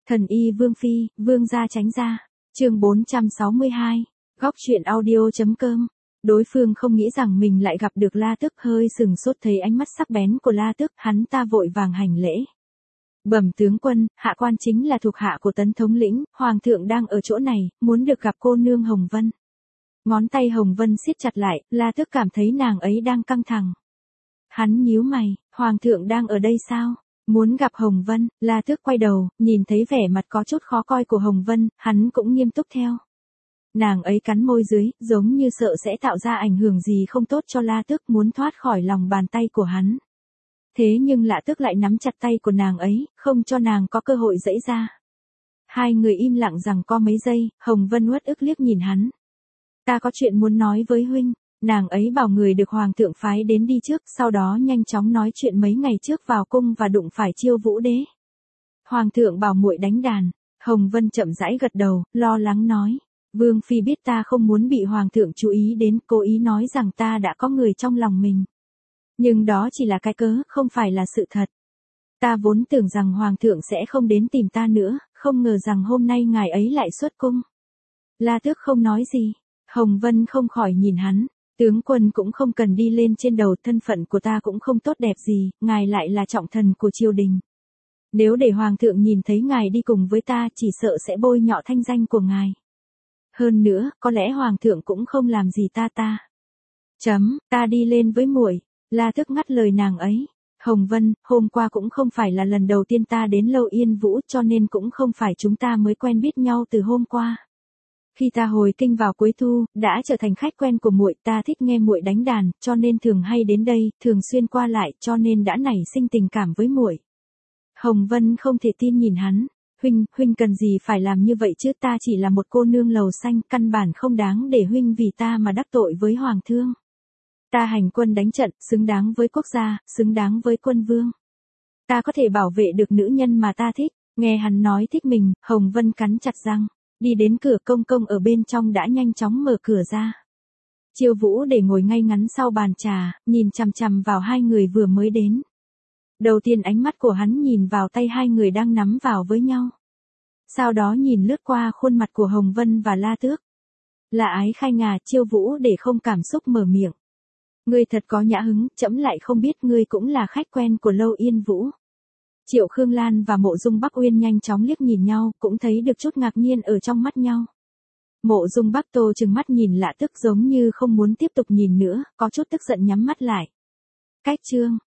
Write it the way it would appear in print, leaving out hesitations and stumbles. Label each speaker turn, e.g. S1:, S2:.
S1: Thần y Vương Phi, Vương gia tránh ra. Chương 462. Góc truyện audio.com. Đối phương không nghĩ rằng mình lại gặp được La Tức, hơi sừng sốt thấy ánh mắt sắc bén của La Tức, hắn ta vội vàng hành lễ. Bẩm tướng quân, hạ quan chính là thuộc hạ của Tấn thống lĩnh, hoàng thượng đang ở chỗ này, muốn được gặp cô nương Hồng Vân. Ngón tay Hồng Vân siết chặt lại, La Tức cảm thấy nàng ấy đang căng thẳng. Hắn nhíu mày, hoàng thượng đang ở đây sao? Muốn gặp Hồng Vân, La Tước quay đầu, nhìn thấy vẻ mặt có chút khó coi của Hồng Vân, hắn cũng nghiêm túc theo. Nàng ấy cắn môi dưới, giống như sợ sẽ tạo ra ảnh hưởng gì không tốt cho La Tước, muốn thoát khỏi lòng bàn tay của hắn. Thế nhưng La Tước lại nắm chặt tay của nàng ấy, không cho nàng có cơ hội giãy ra. Hai người im lặng rằng có mấy giây, Hồng Vân uất ức liếc nhìn hắn. Ta có chuyện muốn nói với huynh. Nàng ấy bảo người được hoàng thượng phái đến đi trước, sau đó nhanh chóng nói chuyện mấy ngày trước vào cung và đụng phải Chiêu Vũ đế. Hoàng thượng bảo muội đánh đàn. Hồng Vân chậm rãi gật đầu, lo lắng nói. Vương Phi biết ta không muốn bị hoàng thượng chú ý đến, cố ý nói rằng ta đã có người trong lòng mình. Nhưng đó chỉ là cái cớ, không phải là sự thật. Ta vốn tưởng rằng hoàng thượng sẽ không đến tìm ta nữa, không ngờ rằng hôm nay ngài ấy lại xuất cung. La Tước không nói gì. Hồng Vân không khỏi nhìn hắn. Tướng quân cũng không cần đi lên trên đầu, thân phận của ta cũng không tốt đẹp gì, ngài lại là trọng thần của triều đình. Nếu để hoàng thượng nhìn thấy ngài đi cùng với ta, chỉ sợ sẽ bôi nhọ thanh danh của ngài. Hơn nữa, có lẽ hoàng thượng cũng không làm gì ta. Ta đi lên với muội. La Tước ngắt lời nàng ấy. Hồng Vân, hôm qua cũng không phải là lần đầu tiên ta đến Lâu Yên Vũ, cho nên cũng không phải chúng ta mới quen biết nhau từ hôm qua. Khi ta hồi kinh vào cuối thu, đã trở thành khách quen của muội, ta thích nghe muội đánh đàn, cho nên thường hay đến đây, thường xuyên qua lại, cho nên đã nảy sinh tình cảm với muội. Hồng Vân không thể tin nhìn hắn. Huynh cần gì phải làm như vậy chứ, ta chỉ là một cô nương lầu xanh, căn bản không đáng để huynh vì ta mà đắc tội với hoàng thương. Ta hành quân đánh trận, xứng đáng với quốc gia, xứng đáng với quân vương. Ta có thể bảo vệ được nữ nhân mà ta thích. Nghe hắn nói thích mình, Hồng Vân cắn chặt răng. Đi đến cửa, công công ở bên trong đã nhanh chóng mở cửa ra. Chiêu Vũ để ngồi ngay ngắn sau bàn trà, nhìn chằm chằm vào hai người vừa mới đến. Đầu tiên ánh mắt của hắn nhìn vào tay hai người đang nắm vào với nhau. Sau đó nhìn lướt qua khuôn mặt của Hồng Vân và La Tước. Là ái khai ngà. Chiêu Vũ để không cảm xúc mở miệng. Ngươi thật có nhã hứng, trẫm lại không biết ngươi cũng là khách quen của Lâu Yên Vũ. Triệu Khương Lan và Mộ Dung Bắc Uyên nhanh chóng liếc nhìn nhau, cũng thấy được chút ngạc nhiên ở trong mắt nhau. Mộ Dung Bắc Tô trừng mắt nhìn La Tức giống như không muốn tiếp tục nhìn nữa, có chút tức giận nhắm mắt lại. Cách chương